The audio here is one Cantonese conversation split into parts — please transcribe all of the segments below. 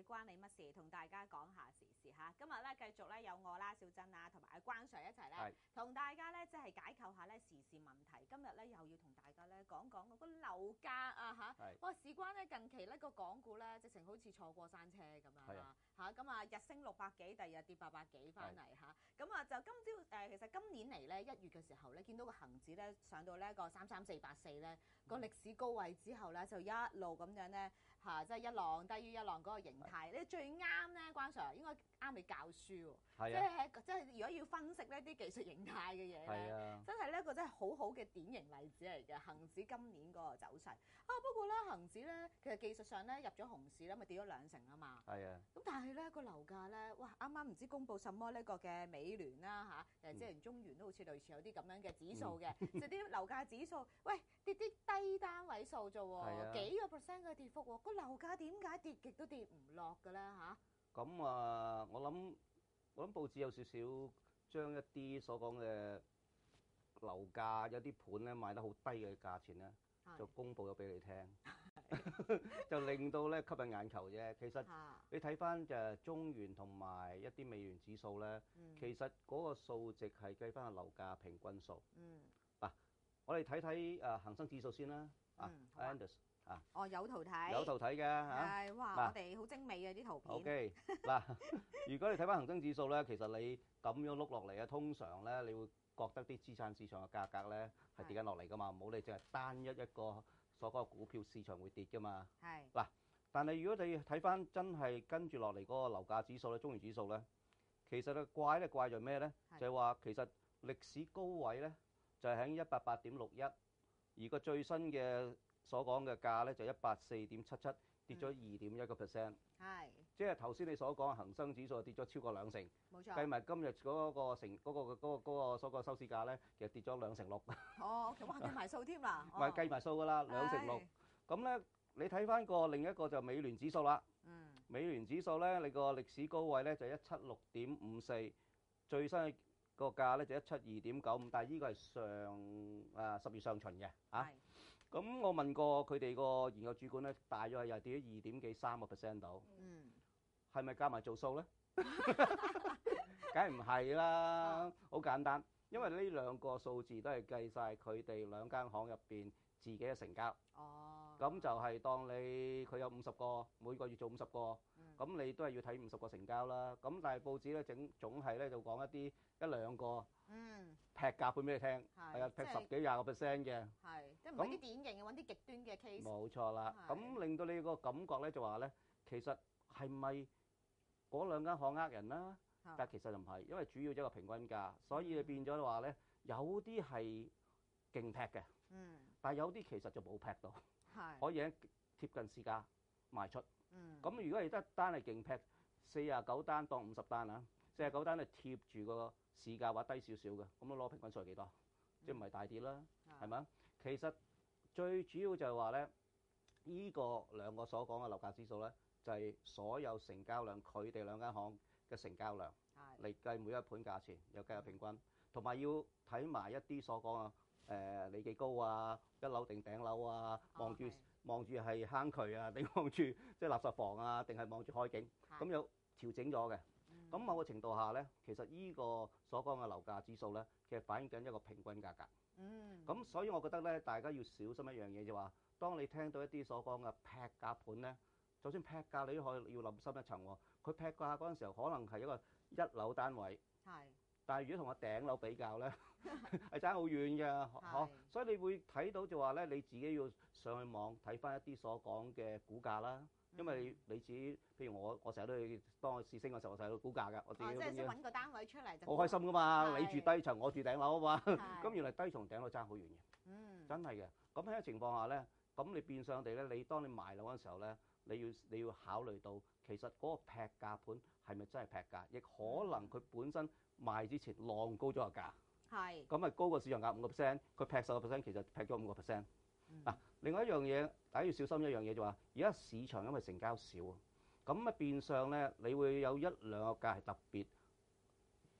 關你乜事？同大家講下時事嚇。今日咧繼續咧有我啦，小珍啦，同埋阿關 Sir 一齊咧，同大家咧即係解構下咧時事問題。今日咧又要同大家咧講講嗰個樓價啊嚇。哇！事關咧近期咧個港股咧，直情好似坐過山車咁樣啦嚇。咁啊日升600幾，第二日跌800幾翻嚟嚇。咁啊就今朝其實今年嚟咧1月嘅時候咧，見到個恆指咧上到呢個33484咧個歷史高位之後咧，就一路咁樣咧嚇，即係一浪低於一浪嗰個形態。你最啱咧，關 Sir 應該啱你教書喎，即係如果要分析呢啲技術形態嘅嘢咧，真係呢一個真係好好嘅典型例子嚟嘅。恆指今年嗰個走勢啊，不過咧恆指咧其實技術上咧入咗熊市咧，咪跌咗2成啊嘛。係啊。咁但係咧個樓價咧，哇啱啱唔知公佈什麼呢個嘅美聯啦嚇，即係中原都好似類似有啲咁樣嘅指數嘅，即係啲樓價指數，喂跌啲低單位數啫喎，幾個%嘅跌幅喎，個樓價點解跌極都跌唔落嘅咧嚇？咁啊，我諗報紙有少少將一啲所講嘅樓價有啲盤咧賣得好低嘅價錢咧，就公佈咗俾你聽，就令到咧吸引眼球啫。其實你睇翻就係中原同埋一啲美元指數咧，其實嗰個數值係計翻個樓價平均數。嗱，我哋睇睇恆生指數先啦。Anders。 哦，有圖睇， 有圖睇嘅嚇。 係，哇！我哋好精美嘅啲圖片。 OK， 嗱，如果你睇翻恆生指數咧，其實你咁樣碌落嚟啊，通常咧你會覺得啲資產市場嘅價格咧係跌緊落嚟噶嘛，唔好你淨係單一個所講嘅股票市場會跌噶嘛。係。嗱，但係如果你睇翻真係跟住落嚟嗰個樓價指數咧，中原指數咧，其實咧怪在咩咧？就係話其實歷史高位咧就係喺188.61，而個最新嘅所講嘅價咧就184.77，跌咗2.1%。係，即係頭先你所講嘅恆生指數跌咗超過2成。冇錯。計埋今日嗰個所講收市價咧，其實跌咗2成6。 哦，哇，計埋數添啦。 唔係計埋數㗎啦，2成6。咁咧，你睇翻個另一個就美聯指數啦。美聯指數咧，你個歷史高位咧就176.54，最新個價咧就172.95，但係呢個係10月上旬嘅嚇。咁我問過佢哋個研究主管咧，大約係又跌咗2點幾3%度。係咪加埋做數咧？梗係唔係啦，好簡單，因為呢兩個數字都係計晒佢哋兩間行入邊自己嘅成交。哦。咁就係當佢有50個，每個月做50個，咁你都係要睇50個成交啦。咁但係報紙咧總係咧就講一兩個。劈價盤俾你聽，係啊，劈10幾20%嘅，係，即係唔係啲典型嘅，揾啲極端嘅 case。冇錯啦，咁令到你個感覺咧就話咧，其實係咪嗰兩間行呃人啦？但其實就唔係，因為主要一個平均價，所以你變咗話咧，有啲係勁劈嘅，但係有啲其實就冇劈到，可以喺貼近市價賣出。咁如果你得單係勁劈，49單當50單啊，49單係貼住個市價或低少少嘅，咁攞平均數係幾多？即係唔係大跌啦，係咪？其實最主要就係話咧，呢個兩個所講嘅樓價指數咧，就係所有成交量，佢哋兩間行嘅成交量嚟計每一盤價錢，又計下平均，同埋要睇埋一啲所講啊，你幾高啊，一樓定頂樓啊，望住係坑渠啊，定望住即係垃圾房啊，定係望住海景，咁有調整咗嘅。咁某個程度下咧，其實呢個所講嘅樓價指數咧，其實反映緊一個平均價格。咁所以我覺得咧，大家要小心一樣嘢就話，當你聽到一啲所講嘅劈價盤咧，就算劈價你都可以要諗深一層喎。佢劈價嗰陣時候，可能係一個1樓單位。係。但係如果同個頂樓比較咧，係爭好遠嘅，所以你會睇到就話咧，你自己要上去網睇翻一啲所講嘅股價啦。因為你自己，譬如我成日都去當我試升嘅時候，我成日都估價㗎。我自己即係先揾個單位出嚟就好開心㗎嘛！你住低層，我住頂樓啊嘛。咁原來低層頂樓爭好遠嘅，真係嘅。咁喺個情況下咧，咁你變相地咧，你當你賣樓嗰陣時候咧，你要考慮到其實嗰個劈價盤係咪真係劈價，亦可能佢本身賣之前浪高咗個價。係。咁咪高過市場價5%，佢劈10%，其實劈咗5%。嗱，另外一樣嘢，大家要小心一樣嘢就話，而家市場因為成交少啊，咁啊變相咧，你會有1兩個價係特別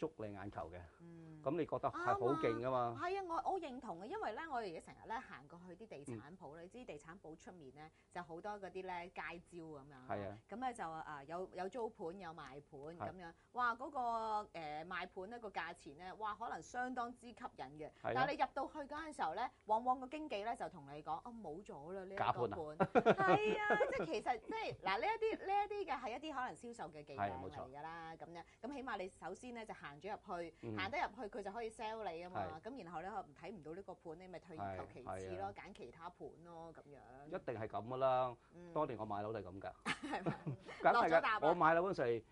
捉你眼球嘅。咁你覺得係好勁噶嘛？ 係啊，我認同嘅，因為咧我哋而家成日咧行過去啲地產鋪，你知地產鋪出面咧就好多嗰啲咧街招咁樣。係啊。咁咧就有租盤有賣盤咁樣，哇嗰個賣盤咧個價錢咧，哇可能相當之吸引嘅。但係你入到去嗰陣時候咧，往往個經紀咧就同你講，冇咗啦呢一個盤。係啊，即係其實即係嗱呢一啲嘅係一啲可能銷售嘅伎倆嚟㗎啦，咁樣咁起碼你首先咧就行咗入去，行得入去佢就可以 sell 你啊嘛，咁然後咧睇唔到呢個盤，你咪退而求其次咯，揀其他盤咯咁樣。一定係咁㗎啦，當年我買樓都係咁㗎。 係咪？ 梗係㗎，我買樓嗰陣時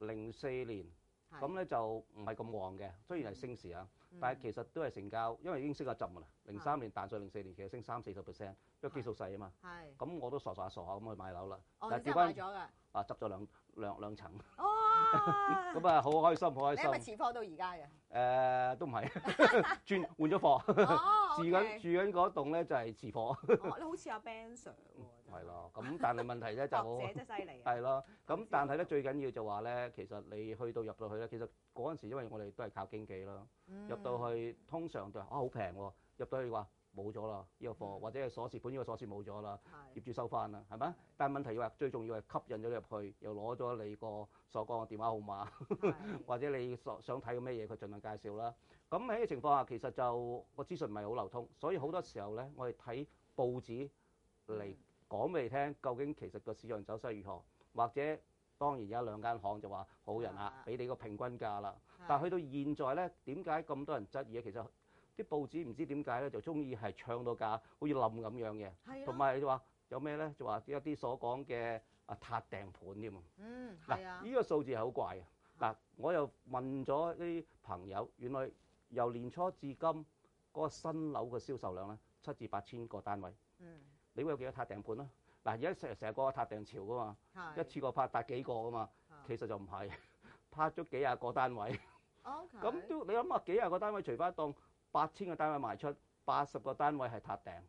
04年，咁咧就唔係咁旺嘅，雖然係升市啊，但係其實都係成交，因為已經升咗浸㗎啦。03年彈上04年，其實升30-40%，因為基數細啊嘛。係。咁我都傻下咁去買樓啦。 哦，你真係買咗㗎？ 啊，執咗兩層。 哦。 咁啊，好開心，好開心。 你係咪持貨到而家嘅？ 都唔係，換咗貨。住緊嗰棟咧就係持貨。 你好似阿 Ben Sir 喎。 係咯，咁但係問題咧就學者真係犀利。 係咯，咁但係咧最緊要就話咧，其實你入到去咧，其實嗰陣時因為我哋都係靠經紀啦，入到去通常就好平喎，入到去話冇咗啦呢個貨，或者係鎖匙盤呢個鎖匙冇咗啦，業主收翻啦，係咪？但係問題要話最重要係吸引咗你入去，又攞咗你個所講嘅電話號碼，或者你想睇嘅咩嘢，佢盡量介紹啦。咁喺呢個情況下，其實就個資訊唔係好流通，所以好多時候咧，我哋睇報紙嚟講俾你聽，究竟其實個市場走勢如何，或者當然有兩間行就話好人啦，俾你個平均價啦。但係去到現在咧，點解咁多人質疑咧？其實啲報紙唔知點解咧，就中意係唱到價好似冧咁樣嘅，同埋就話有咩咧？就話一啲所講嘅撻訂盤添啊。嗱，呢個數字係好怪嘅。嗱，我又問咗啲朋友，原來由年初至今嗰個新樓嘅銷售量咧，7至8千個單位。你會有幾多撻訂盤啦？嗱，而家成日講個撻訂潮噶嘛，一次過拍幾個噶嘛，其實就唔係，拍咗幾廿個單位。咁都你諗下，幾廿個單位除翻當8000個單位賣出，80個單位係撻訂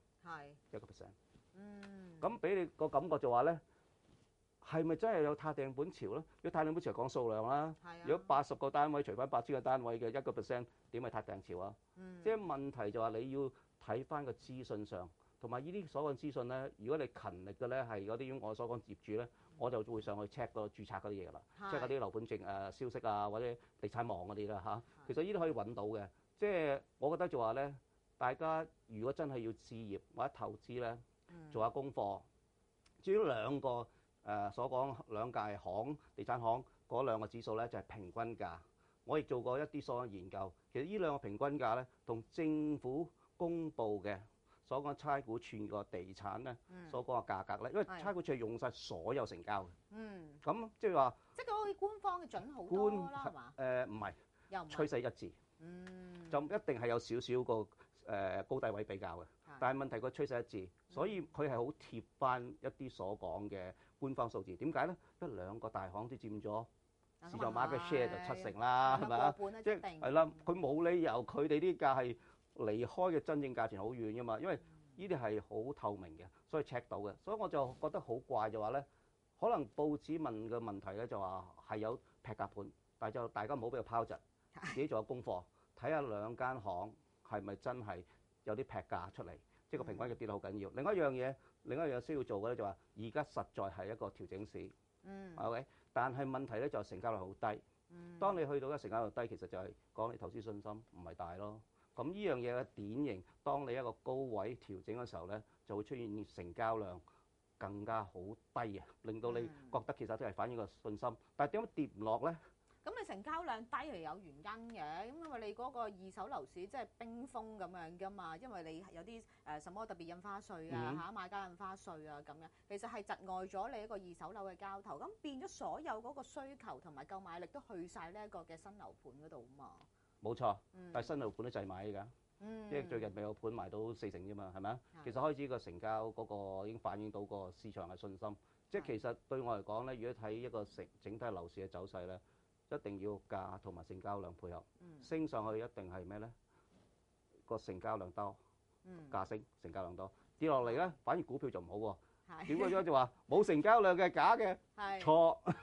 ，1%。咁俾你個感覺就話咧，係咪真係有撻訂盤潮咧？如果撻訂盤潮講數量啦，如果80個單位除翻8000個單位嘅1%，點係撻訂潮啊？即係問題就話你要睇翻個資訊上。同埋呢啲所謂資訊咧，如果你勤力嘅咧，係嗰啲我所講業主咧，我就會上去 check 個註冊嗰啲嘢啦，check 嗰啲樓盤證消息啊，或者地產網嗰啲啦嚇。其實呢啲可以揾到嘅，即係我覺得就話咧，大家如果真係要置業或者投資咧，做下功課。至於兩個所講兩間行地產行嗰兩個指數咧，就係平均價。我亦做過一啲所謂研究，其實呢兩個平均價咧，同政府公布嘅所講差估署個地產咧，所講嘅價格咧，因為差估署係用晒所有成交嘅。咁即係話，即係嗰個官方嘅準好多啦，係嘛？唔係，趨勢一致。就一定係有少少個高低位比較嘅。但係問題個趨勢一致，所以佢係好貼翻一啲所講嘅官方數字。點解咧？因為兩個大行都佔咗市場 market share 就7成啦，係咪啊？即係係啦，佢冇理由佢哋啲價係離開嘅真正價錢好遠㗎嘛，因為呢啲係好透明嘅，所以 check 到嘅。所以我就覺得好怪就話咧，可能報紙問嘅問題咧就話係有劈價盤，但係就大家唔好俾佢拋窒，自己做下功課，睇下兩間行係咪真係有啲劈價出嚟，即係個平均嘅跌得好緊要。另一樣需要做嘅咧就話，而家實在係一個調整市，OK，但係問題咧就成交率好低。當你去到嘅成交率低，其實就係講你投資信心唔係大咯。咁呢樣嘢嘅典型，當你一個高位調整嘅時候咧，就會出現成交量更加好低啊，令到你覺得其實都係反映個信心。但係點解跌唔落咧？咁你成交量低係有原因嘅，咁因為你嗰個二手樓市即係冰封咁樣噶嘛，因為你有啲什麼特別印花稅啊嚇，買家印花稅啊咁樣，其實係窒礙咗你一個二手樓嘅交投，咁變咗所有嗰個需求同埋購買力都去晒呢一個嘅新樓盤嗰度啊嘛。冇錯，但係新樓盤都滯買㗎，因為最近未有盤賣到4成啫嘛，係咪啊？其實開始個成交嗰個已經反映到個市場嘅信心，即係其實對我嚟講咧，如果睇一個整體樓市嘅走勢咧，一定要價同埋成交量配合，升上去一定係咩咧？個成交量多，價升，成交量多，跌落嚟咧，反而股票就唔好喎。點解就話冇成交量嘅假嘅？錯。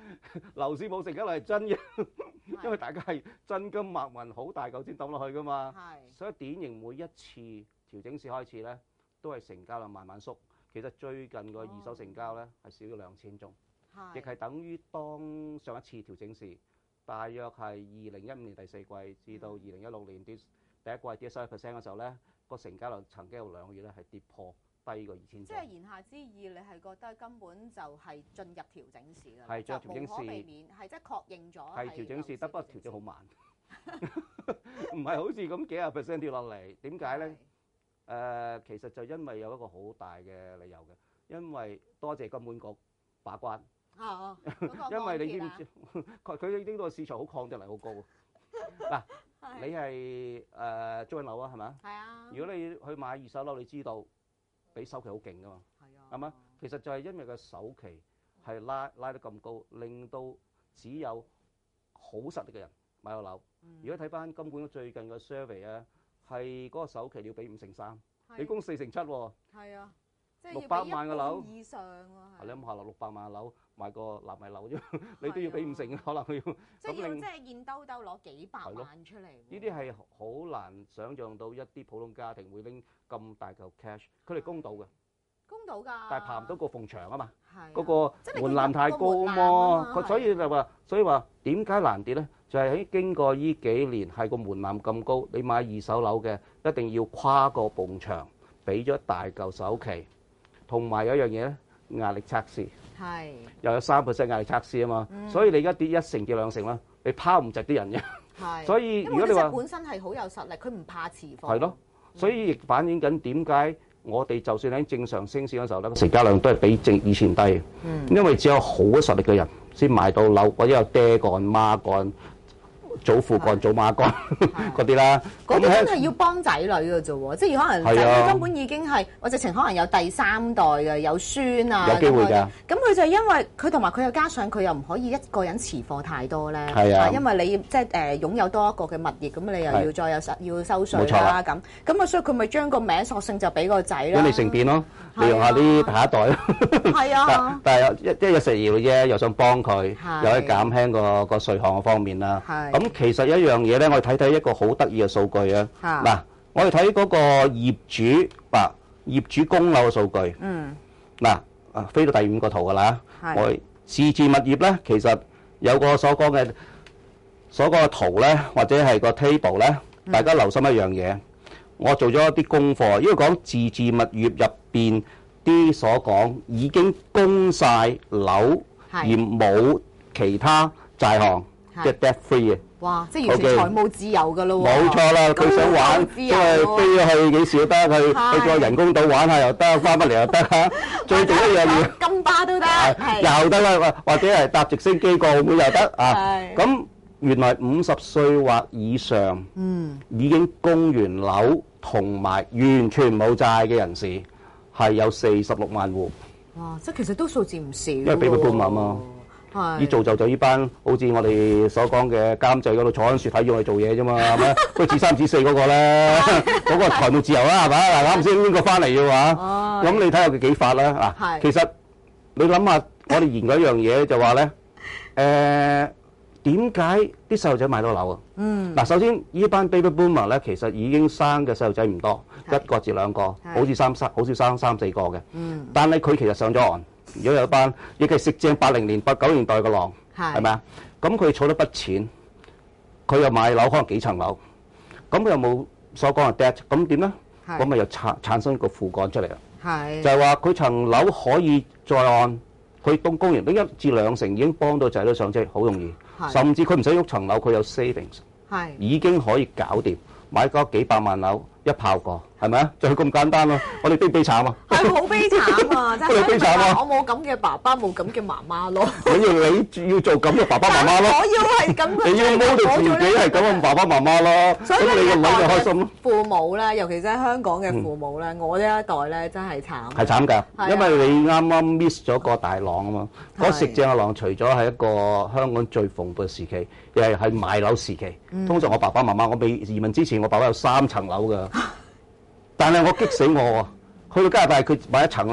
樓市冇成交量係真嘅，因為大家係真金白銀好大嚿錢抌落去噶嘛。所以典型每一次調整市開始咧，都係成交量慢慢縮。其實最近個二手成交咧係少咗2000宗，亦係等於當上一次調整市，大約係2015年第四季至到2016年第一季跌11% 嘅時候咧，個成交量曾經有2個月咧係跌破低過2000宗。 即係言下之意，你係覺得根本就係進入調整市㗎， 係進入調整市， 無可避免，係即係確認咗係調整市，不過調整好慢，唔係好似咁幾10% 跌落嚟。點解咧？其實就因為有一個好大嘅理由嘅，因為多謝金管局把關。因為你知唔知佢呢個市場好抗跌力好高。嗱，你係租緊樓啊，係咪啊？ 係啊。 如果你去買二手樓，你知道俾首期好勁噶嘛？係啊。係嘛？其實就係因為個首期係拉得咁高，令到只有好實力嘅人買到樓。如果睇翻金管局最近嘅 survey 啊，係嗰個首期你要俾3%，你供4成7喎。係啊，即係600萬嘅樓以上喎。你諗下啦，600萬嘅樓買個納米樓啫，你都要俾5成，可能佢要。 即係要即係現兜兜攞幾百萬出嚟。 呢啲係好難想像到一啲普通家庭會拎咁大嚿 cash，佢哋供到嘅。供到㗎。但係爬唔到個縫牆啊嘛。係。嗰個門檻太高嘛，所以就話，點解難跌咧？就係喺經過呢幾年係個門檻咁高，你買二手樓嘅一定要跨過埲牆，俾咗大嚿首期，同埋有一樣嘢咧，壓力測試，係又有3% 壓力測試啊嘛，所以你而家跌1成跌2成啦，你拋唔直啲人嘅，係，所以如果你話本身係好有實力，佢唔怕持貨， 係咯，所以亦反映緊點解我哋就算喺正常升市嗰時候咧，成交量都係比以前低，因為只有好實力嘅人先買到樓，或者有爹幹媽幹。祖父幹、祖媽幹嗰啲啦， 嗰啲真係要幫仔女嘅啫喎，即係可能仔女根本已經係，我直情可能有第3代嘅，有孫啊， 有機會㗎。 咁佢就因為佢同埋佢又加上佢又唔可以一個人持貨太多咧，因為你即係擁有多一個嘅物業，咁你又要再要收稅啦咁啊，所以佢咪將個名索性就俾個仔啦。 因你成變咯，利用下啲下一代咯。 係啊， 但係一日食瑤啫，又想幫佢，又可以減輕個稅項嘅方面啦。咁其實一樣嘢咧，我哋睇一個好得意嘅數據啊！嗱，我哋睇嗰個業主供樓嘅數據。嗱，飛到第5個圖㗎啦。我哋自置物業咧，其實有個所講嘅圖咧，或者係個 table 咧，大家留心一樣嘢。我做咗一啲功課，因為講自置物業入邊啲所講已經供晒樓而冇其他債項，即係 debt free 嘅。哇！ 即係完全財務自由㗎咯喎！ 冇錯啦，佢想玩，即係飛咗去幾時都得，去個人工島玩下又得，翻返嚟又得嚇。最重一樣嘢， 金巴都得， 又得啦，或者係搭直升機過澳門又得啊。咁原來50歲或以上，已經供完樓同埋完全冇債嘅人士係有46萬戶。 哇！即係其實都數字唔少。因為俾佢半萬嘛。依造就呢班好似我哋所講嘅監製嗰度坐緊雪睇住我哋做嘢啫嘛，係咪？都至3至4嗰個咧，嗰個財務自由啦，係咪？嗱，啱先邊個翻嚟嘅話，咁你睇下佢幾發啦嗱。其實你諗下，我哋研究一樣嘢就話咧，點解啲細路仔買到樓啊？嗱，首先呢班 baby boomer 咧，其實已經生嘅細路仔唔多，1個至2個，好少生3、4個嘅。但係佢其實上咗岸。如果有一班亦係食正80年、90年代嘅浪，係咪啊？咁佢儲咗筆錢，佢又買樓，可能幾層樓，咁佢又冇所講嘅 debt，咁點咧？咁咪又產生個負幹出嚟啦。就係話佢層樓可以再按，佢供完呢1至2成已經幫到仔女上車，好容易。甚至佢唔使喐層樓，佢有 savings，已經可以搞掂買嗰幾百萬樓。一炮過，係咪啊？就係咁簡單咯。我哋悲慘啊！ 係好悲慘啊！真係悲慘啊！ 我冇咁嘅爸爸，冇咁嘅媽媽咯。 你要做咁嘅爸爸媽媽咯。 我要係咁。 你要 model 自己係咁嘅爸爸媽媽咯。 所以你個女就開心咯。 父母咧，尤其是喺香港嘅父母咧，我呢一代咧真係慘。 係慘㗎，因為你啱啱 miss 咗個大浪啊嘛。嗰食正嘅浪，除咗係一個香港最蓬勃時期，又係買樓時期。通常我爸爸媽媽，我未移民之前，我爸爸有3層樓㗎。但係我激死我喎！去到加拿大佢買1層啦，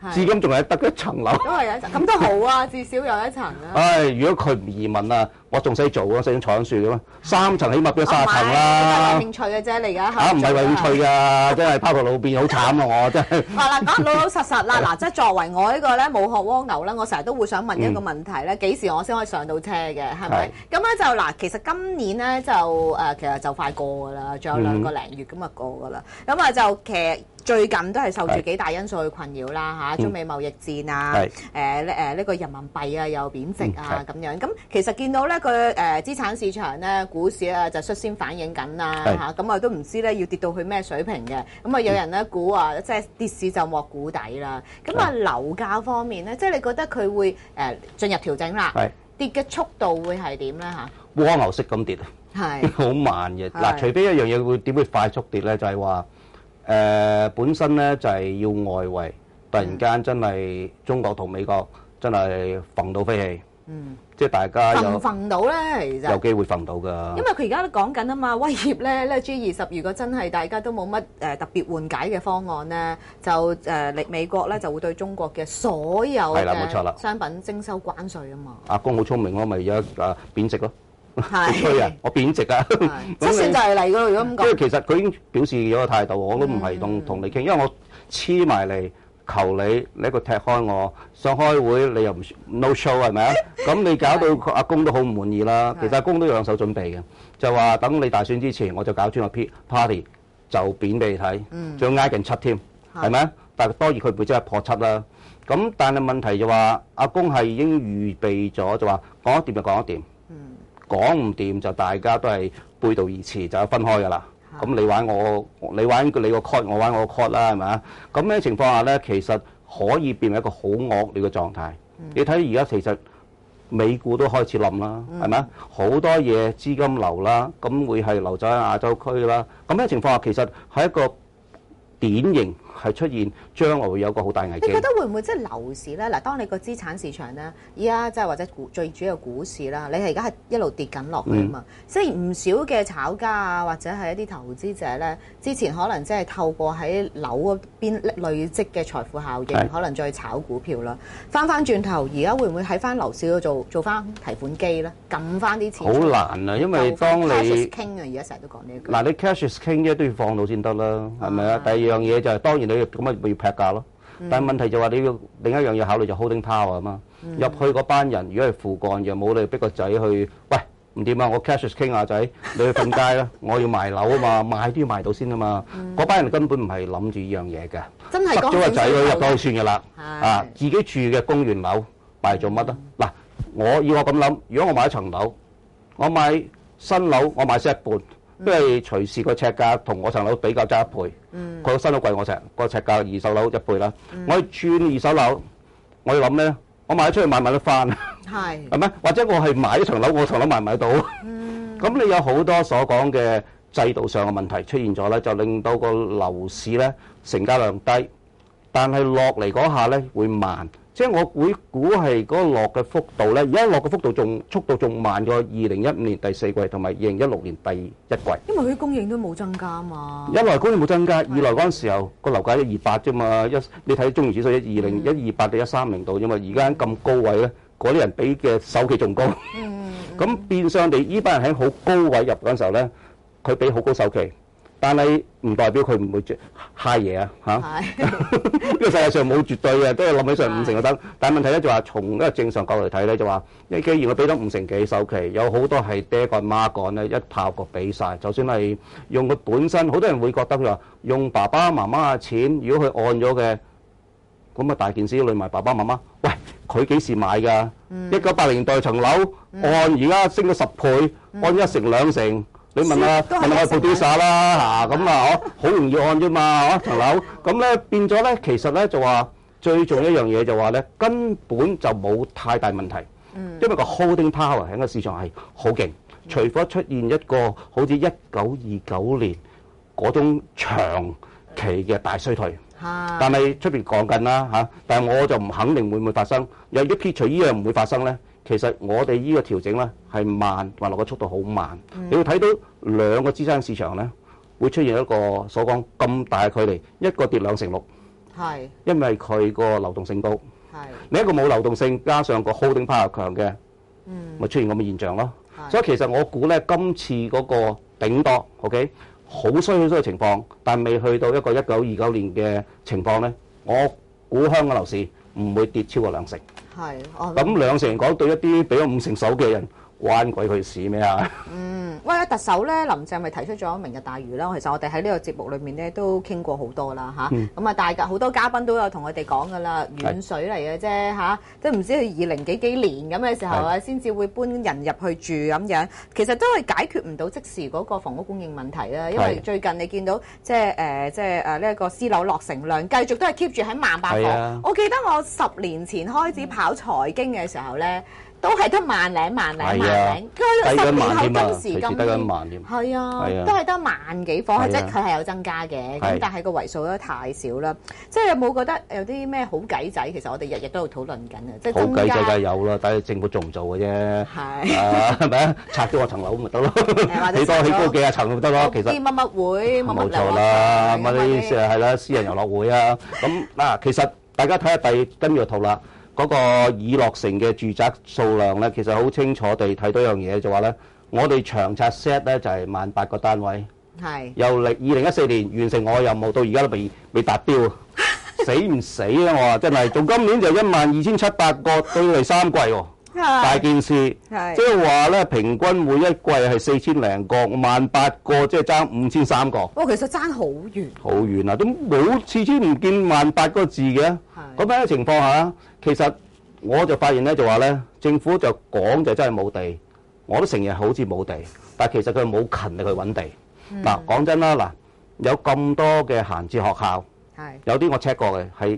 至今仲係得一層樓。 都係有一層，咁都好啊，至少有一層啊。 唉，如果佢唔移民啊，我仲使做啊，使坐緊樹嘅咩？3層起碼變咗30層啦。 為興趣嘅啫，你而家嚇唔係為興趣㗎，真係拋頭露面好慘啊！我真係。 嗱，講老老實實啦，嗱，即係作為我呢個咧冇學蝸牛咧，我成日都會想問一個問題咧，幾時我先可以上到車嘅，係咪？咁咧就嗱，其實今年咧就其實就快過㗎啦，仲有2個零月咁啊過㗎啦。咁啊就其實最近都係受住幾大因素去困擾啦嚇，中美貿易戰啊，呢個人民幣啊又貶值啊咁樣。咁其實見到咧個資產市場咧股市啊就率先反映緊啦嚇，咁啊都唔知咧要跌到去咩水平嘅。咁啊有人咧估啊，即係跌市就莫估底啦。咁啊樓價方面咧，即係你覺得佢會進入調整啦，跌嘅速度會係點咧嚇？ 蝸牛式咁跌啊，好慢嘅。嗱，除非一樣嘢會點會快速跌咧，就係話。本身咧就係要外圍，突然間真係中國同美國真係揈到飛起，即係大家有揈到咧，其實有機會揈到㗎。 因為佢而家都講緊啊嘛，威脅咧 G20，如果真係大家都冇乜特別緩解嘅方案咧，就美國咧就會對中國嘅所有嘅商品徵收關稅啊嘛。 阿公好聰明咯，咪而家貶值咯。吹啊！我貶值啊！ 即算就係嚟㗎咯，如果咁講。 因為其實佢已經表示咗個態度，我都唔係同你傾，因為我黐埋嚟求你，你一個踢開我，想開會你又唔 no show 係咪啊？咁你搞到阿公都好唔滿意啦。其實阿公都有兩手準備嘅，就話等你大選之前我就搞專個 party 就貶俾你睇，仲要挨近7添，係咪啊？但係當然佢唔會即係破7啦。咁但係問題就話阿公係已經預備咗，就話講一掂就講一掂。講唔掂就大家都係背道而馳，就分開㗎啦。咁你玩我，你玩你個 court， 我玩我個 court 啦，係咪啊？咁嘅情況下咧，其實可以變為一個好惡劣嘅狀態。你睇而家其實美股都開始冧啦，係咪啊？好多嘢資金流啦，咁會係流走喺亞洲區啦。咁嘅情況下，其實係一個典型係出現將來會有個好大危機。 你覺得會唔會即係樓市咧？嗱，當你個資產市場咧，依家即係或者最主要股市啦，你係而家係一路跌緊落去啊嘛。即係唔少嘅炒家啊，或者係一啲投資者咧，之前可能即係透過喺樓嗰邊累積嘅財富效應，可能再炒股票啦。翻轉頭，而家會唔會喺翻樓市度做翻提款機咧？撳翻啲錢。好難啊，因為當你 cash is king 啊，而家成日都講呢一句。 嗱，你 cash is king 咧都要放到先得啦，係咪啊？第二樣嘢就係當然你咁啊要劈價咯。但係問題就話你要另一樣嘢考慮就 holding power 啊嘛。入去嗰班人如果係父幹嘅，冇你逼個仔去，喂唔掂啊！我 cash is king 啊仔，你去瞓街啦！我要賣樓啊嘛，賣都要賣到先啊嘛。嗰班人根本唔係諗住依樣嘢嘅，塞咗個仔女入咗去算㗎啦。啊，自己住嘅公園樓賣做乜啊？嗱，我咁諗，如果我買一層樓，我買新樓，我買息一半。因為隨時個尺價同我層樓比較爭1倍，個新樓貴我個尺價二手樓1倍啦。我去轉二手樓，我要諗咧，我賣得出去買唔買得翻？係咪？或者我係買一層樓，我層樓買唔買到？咁你有好多所講嘅制度上嘅問題出現咗咧，就令到個樓市咧成交量低，但係落嚟嗰下咧會慢。即係我會估係嗰個落嘅幅度咧，而家落嘅幅度速度仲慢過2015年第4季同埋2016年第1季。 因為佢供應都冇增加嘛。 一來供應冇增加，二來嗰陣時候個樓價128啫嘛，你睇中原指數128到130度啫嘛，而家咁高位咧，嗰啲人俾嘅首期仲高。咁變相地呢班人喺好高位入嗰陣時候咧，佢俾好高首期。但係唔代表佢唔會揩嘢啊嚇！呢個世界上冇絕對嘅，都係諗起上5成就得。但係問題咧就話，從一個正常角度嚟睇咧，就話，因為既然佢俾咗5成幾首期，有好多係爹幹媽幹咧，一炮過俾晒。就算係用佢本身，好多人會覺得佢話用爸爸媽媽嘅錢，如果佢按咗嘅，咁啊大件事累埋爸爸媽媽。喂，佢幾時買㗎？1980年代層樓按而家升咗10倍，按1成2成。你問下我 producer 啦嚇，咁啊好容易按啫嘛，層樓咁咧變咗咧，其實咧就話最重要一樣嘢就話咧根本就冇太大問題，因為個 holding power 喺個市場係好勁，除非出現一個好似1929年嗰種長期嘅大衰退，但係出邊講緊啦嚇，但係我就唔肯定會唔會發生，有啲撇除依樣唔會發生咧。其實我哋呢個調整咧係慢，滑落個速度好慢。你會睇到兩個資產市場咧會出現一個所講咁大嘅距離，一個跌2成6， 係， 因為佢個流動性高。 係， 你一個冇流動性，加上個 holding power 強嘅，咪出現咁嘅現象咯。所以其實我估咧，今次嗰個頂多 OK 好衰嘅情況，但未去到一個1929年嘅情況咧，我估香港樓市唔會跌超過2成。 係， 咁2成講對一啲俾咗5成手嘅人，關鬼佢事咩啊？ 喂，特首咧，林鄭咪提出咗明日大嶼啦。其實我哋喺呢個節目裏面咧都傾過好多啦嚇。咁啊，大家好多嘉賓都有同我哋講噶啦，遠水嚟嘅啫嚇，即係唔知佢20幾年咁嘅時候啊，先至會搬人入去住咁樣。其實都係解決唔到即時嗰個房屋供應問題啦。因為最近你見到即係呢一個私樓落成量繼續都係 keep 住喺18000房。我記得我10年前開始跑財經嘅時候咧，都係得萬零，佢10年後今時今年係啊，都係得萬幾房，即係佢係有增加嘅，咁但係個為數都太少啦。即係有冇覺得有啲咩好計仔？其實我哋日日都喺度討論緊啊，即係增加。好計仔梗係有啦，睇政府做唔做嘅啫。係咪啊？拆咗我層樓咪得咯，起多幾廿層咪得咯。其實啲乜會冇錯啦，乜啲係啦，私人遊樂會啊。咁嗱，其實大家睇下跟住個圖啦。嗰個已落成嘅住宅數量咧，其實好清楚地睇到一樣嘢，就話咧，我哋長策 set 咧就係18000個單位，由2014年完成我嘅任務到而家都未達標，死唔死啊！我話真係，做今年就12700個對第3季喎，大件事，即係話咧平均每一季係4000零個，18000個即係爭5300個。其實爭好遠，好遠啊！都冇次次唔見18000個字嘅。咁樣嘅情況下，其實我就發現咧，就話咧，政府就講就真係冇地，我都承認好似冇地，但係其實佢冇勤力去揾地。嗱，講真啦，嗱，有咁多嘅閒置學校，有啲我 check 過嘅係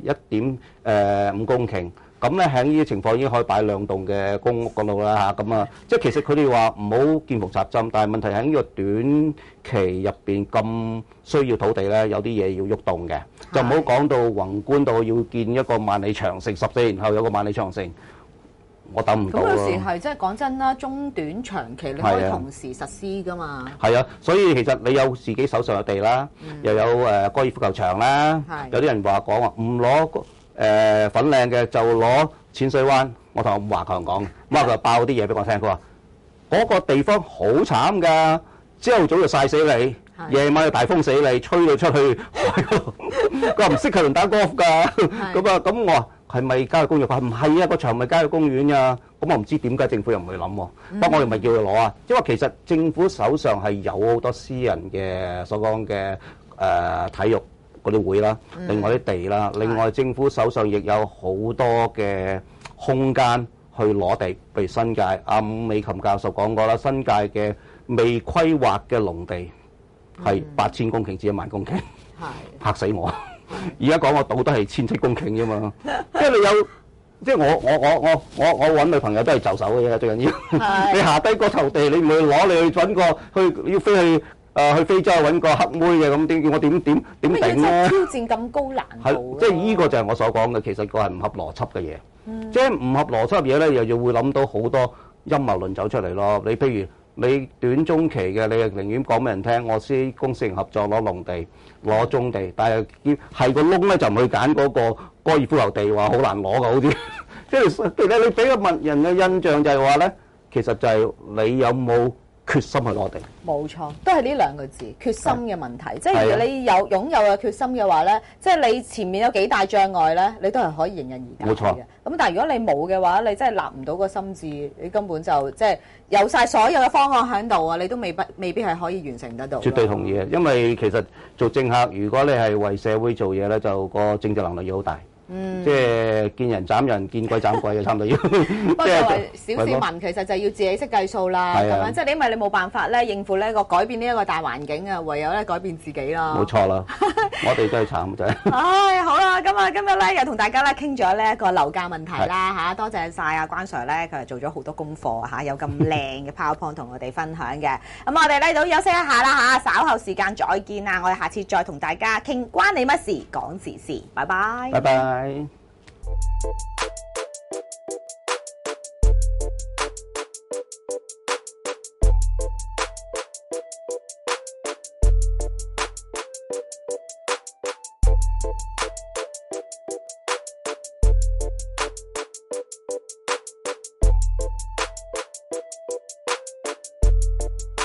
1.5公頃，咁咧喺呢啲情況已經可以擺2棟嘅公屋嗰度啦嚇，咁啊，即係其實佢哋話唔好見縫插針，但係問題喺呢個短期入邊咁需要土地咧，有啲嘢要喐動嘅，就唔好講到宏觀到要建一個萬里長城，14年後有個萬里長城，我等唔到咯。咁有時係即係講真啦，中短長期你可以同時實施噶嘛。係啊，所以其實你有自己手上有地啦，又有高爾夫球場啦，有啲人話講話唔攞粉嶺嘅就攞淺水灣。我同阿華強講，咁佢就爆啲嘢俾我聽，佢話嗰個地方好慘㗎，朝頭早就曬死你。夜晚又大風死你，吹到出去海嗰度。佢話唔適合人打 golf 㗎。咁我話係咪郊野公園？佢話唔係啊，個場咪郊野公園啊。咁我唔知點解政府又唔去諗喎。不過我哋咪叫佢攞啊。因為其實政府手上係有好多私人嘅所講嘅體育嗰啲會啦，另外啲地啦，另外政府手上亦有好多嘅空間去攞地，譬如新界阿伍美琴教授講過啦，新界嘅未規劃嘅農地。係8000公頃至1萬公頃，嚇死我！而家講個島都係1700公頃啫嘛，即係你有，即係我揾女朋友都係就手嘅啫，最緊要。你下低嗰頭地，你唔去攞，你去揾個去要飛去去非洲揾個黑妹嘅咁點？我點頂咧？挑戰咁高難度。即係呢個就係我所講嘅，其實個係唔合邏輯嘅嘢。即係唔合邏輯嘢咧，又要會諗到好多陰謀論走出嚟咯。你譬如。你短中期嘅，你寧願講俾人聽，我私公私營合作攞農地、攞棕地，但係個窿咧就唔去揀嗰個高爾夫球地，話好難攞㗎，好似即係其實你俾個物人嘅印象就係話咧，其實就係你有冇決心去攞地？冇錯，都係呢兩個字，決心嘅問題。即係你有擁有嘅決心嘅話咧，即係你前面有幾大障礙咧，你都係可以迎刃而解嘅。冇錯。咁但係如果你冇嘅話，你真係立唔到個心志，你根本就即係有晒所有嘅方案喺度啊，你都未必係可以完成得到。絕對同意啊！因為其實做政客，如果你係為社會做嘢咧，就個政治能力要好大。即係見人斬人，見鬼斬鬼嘅差唔多要。不過作為小市民，其實就要自己識計數啦，咁樣即係因為你冇辦法咧應付呢個改變呢一個大環境啊，唯有咧改變自己啦。冇錯啦，我哋真係慘真係。唉，好啦，今日咧又同大家咧傾咗呢一個樓價問題啦嚇，多謝晒阿關 Sir 咧，佢係做咗好多功課嚇，有咁靚嘅 PowerPoint 同我哋分享嘅。咁我哋咧都休息一下啦嚇，稍後時間再見啦，我哋下次再同大家傾關你乜事講時事，拜拜。拜拜。